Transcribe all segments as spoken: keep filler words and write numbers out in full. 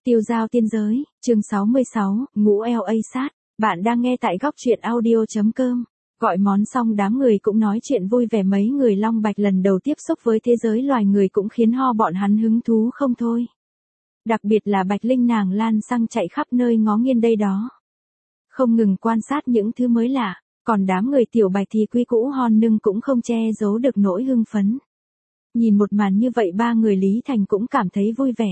Tiêu giao tiên giới, chương sáu mươi sáu, ngũ eo ây sát. Bạn đang nghe tại góc truyện audio.com. Gọi món xong đám người cũng nói chuyện vui vẻ, mấy người Long Bạch lần đầu tiếp xúc với thế giới loài người cũng khiến ho bọn hắn hứng thú không thôi. Đặc biệt là Bạch Linh nàng lan xăng chạy khắp nơi ngó nghiêng đây đó. Không ngừng quan sát những thứ mới lạ, còn đám người Tiểu Bạch thì quy cũ hon nưng cũng không che giấu được nỗi hưng phấn. Nhìn một màn như vậy ba người Lý Thành cũng cảm thấy vui vẻ.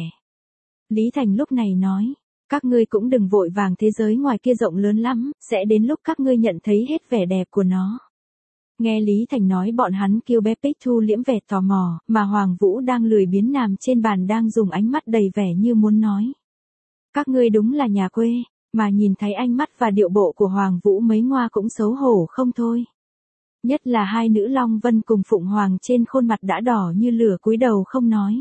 Lý Thành lúc này nói, các ngươi cũng đừng vội vàng, thế giới ngoài kia rộng lớn lắm, sẽ đến lúc các ngươi nhận thấy hết vẻ đẹp của nó. Nghe Lý Thành nói bọn hắn kêu bé Pích thu liễm vẻ tò mò, mà Hoàng Vũ đang lười biếng nằm trên bàn đang dùng ánh mắt đầy vẻ như muốn nói. Các ngươi đúng là nhà quê, mà nhìn thấy ánh mắt và điệu bộ của Hoàng Vũ mấy ngoa cũng xấu hổ không thôi. Nhất là hai nữ Long Vân cùng Phụng Hoàng trên khuôn mặt đã đỏ như lửa cúi đầu không nói.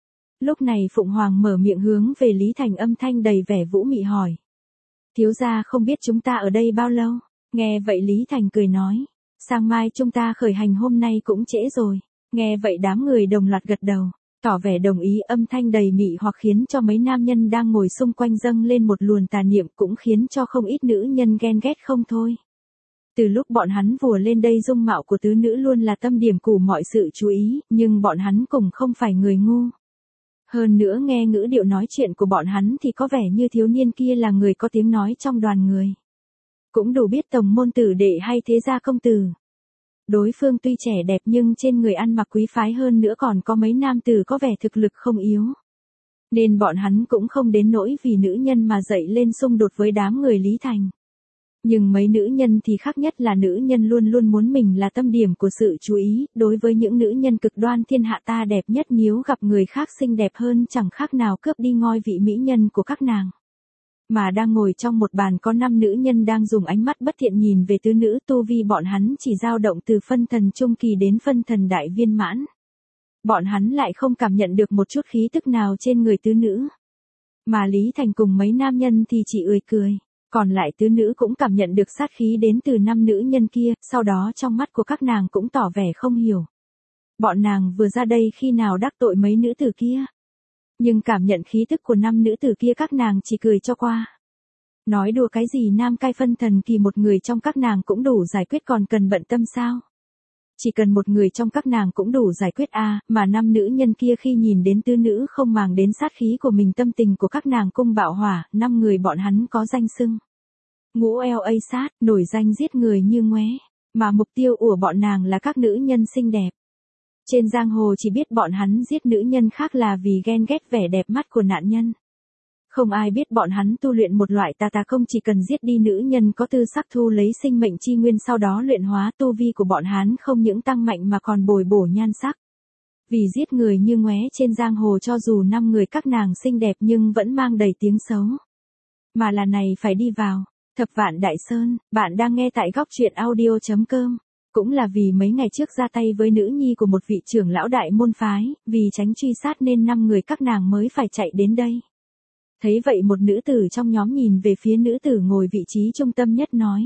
Lúc này Phụng Hoàng mở miệng hướng về Lý Thành, âm thanh đầy vẻ vũ mị hỏi. Thiếu gia không biết chúng ta ở đây bao lâu? Nghe vậy Lý Thành cười nói. Sang mai chúng ta khởi hành, hôm nay cũng trễ rồi. Nghe vậy đám người đồng loạt gật đầu, tỏ vẻ đồng ý, âm thanh đầy mị hoặc khiến cho mấy nam nhân đang ngồi xung quanh dâng lên một luồng tà niệm, cũng khiến cho không ít nữ nhân ghen ghét không thôi. Từ lúc bọn hắn vùa lên đây, dung mạo của tứ nữ luôn là tâm điểm của mọi sự chú ý, nhưng bọn hắn cũng không phải người ngu. Hơn nữa nghe ngữ điệu nói chuyện của bọn hắn thì có vẻ như thiếu niên kia là người có tiếng nói trong đoàn người. Cũng đủ biết tổng môn tử đệ hay thế gia công tử. Đối phương tuy trẻ đẹp nhưng trên người ăn mặc quý phái, hơn nữa còn có mấy nam tử có vẻ thực lực không yếu. Nên bọn hắn cũng không đến nỗi vì nữ nhân mà dậy lên xung đột với đám người Lý Thành. Nhưng mấy nữ nhân thì khác, nhất là nữ nhân luôn luôn muốn mình là tâm điểm của sự chú ý, đối với những nữ nhân cực đoan thiên hạ ta đẹp nhất, nếu gặp người khác xinh đẹp hơn chẳng khác nào cướp đi ngôi vị mỹ nhân của các nàng. Mà đang ngồi trong một bàn có năm nữ nhân đang dùng ánh mắt bất thiện nhìn về tứ nữ, tu vi bọn hắn chỉ dao động từ phân thần trung kỳ đến phân thần đại viên mãn. Bọn hắn lại không cảm nhận được một chút khí tức nào trên người tứ nữ. Mà Lý Thành cùng mấy nam nhân thì chỉ ươi cười. Còn lại tứ nữ cũng cảm nhận được sát khí đến từ năm nữ nhân kia, sau đó trong mắt của các nàng cũng tỏ vẻ không hiểu. Bọn nàng vừa ra đây khi nào đắc tội mấy nữ tử kia. Nhưng cảm nhận khí tức của năm nữ tử kia các nàng chỉ cười cho qua. Nói đùa cái gì, nam cai phân thần kỳ một người trong các nàng cũng đủ giải quyết, còn cần bận tâm sao? Chỉ cần một người trong các nàng cũng đủ giải quyết a, à, mà năm nữ nhân kia khi nhìn đến tứ nữ không màng đến sát khí của mình, tâm tình của các nàng cung bạo hỏa, năm người bọn hắn có danh xưng. Ngũ eo ây sát, nổi danh giết người như ngoé, mà mục tiêu của bọn nàng là các nữ nhân xinh đẹp. Trên giang hồ chỉ biết bọn hắn giết nữ nhân khác là vì ghen ghét vẻ đẹp mắt của nạn nhân. Không ai biết bọn hắn tu luyện một loại tà tà công, chỉ cần giết đi nữ nhân có tư sắc, thu lấy sinh mệnh chi nguyên, sau đó luyện hóa, tu vi của bọn hắn không những tăng mạnh mà còn bồi bổ nhan sắc. Vì giết người như ngoé trên giang hồ cho dù năm người các nàng xinh đẹp nhưng vẫn mang đầy tiếng xấu. Mà là này phải đi vào Thập Vạn Đại Sơn. Bạn đang nghe tại góc truyện audio.com. Cũng là vì mấy ngày trước ra tay với nữ nhi của một vị trưởng lão đại môn phái, vì tránh truy sát nên năm người các nàng mới phải chạy đến đây. Thấy vậy một nữ tử trong nhóm nhìn về phía nữ tử ngồi vị trí trung tâm nhất nói.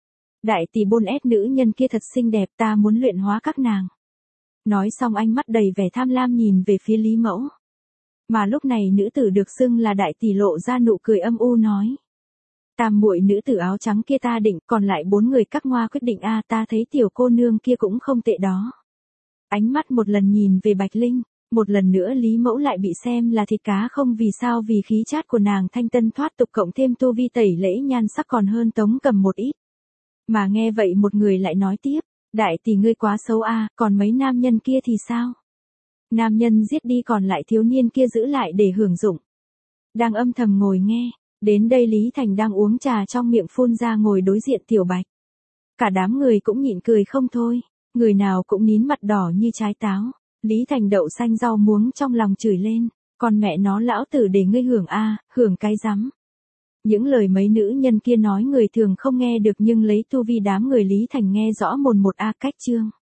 Đại tỷ Bôn ép nữ nhân kia thật xinh đẹp, ta muốn luyện hóa các nàng. Nói xong ánh mắt đầy vẻ tham lam nhìn về phía Lý Mẫu. Mà lúc này nữ tử được xưng là đại tỷ lộ ra nụ cười âm u nói. Tam muội nữ tử áo trắng kia ta định, còn lại bốn người các ngoa quyết định a, à, ta thấy tiểu cô nương kia cũng không tệ đó. Ánh mắt một lần nhìn về Bạch Linh. Một lần nữa Lý Mẫu lại bị xem là thịt cá không, vì sao, vì khí chát của nàng thanh tân thoát tục, cộng thêm tu vi tẩy lễ nhan sắc còn hơn Tống Cầm một ít. Mà nghe vậy một người lại nói tiếp, đại tỷ ngươi quá xấu a, à, còn mấy nam nhân kia thì sao? Nam nhân giết đi, còn lại thiếu niên kia giữ lại để hưởng dụng. Đang âm thầm ngồi nghe, đến đây Lý Thành đang uống trà trong miệng phun ra ngồi đối diện Tiểu Bạch. Cả đám người cũng nhịn cười không thôi, người nào cũng nín mặt đỏ như trái táo. Lý Thành đậu xanh rau muống trong lòng chửi lên, con mẹ nó lão tử để ngươi hưởng a, à, hưởng cái rắm. Những lời mấy nữ nhân kia nói người thường không nghe được, nhưng lấy tu vi đám người Lý Thành nghe rõ mồn một a. Cách chương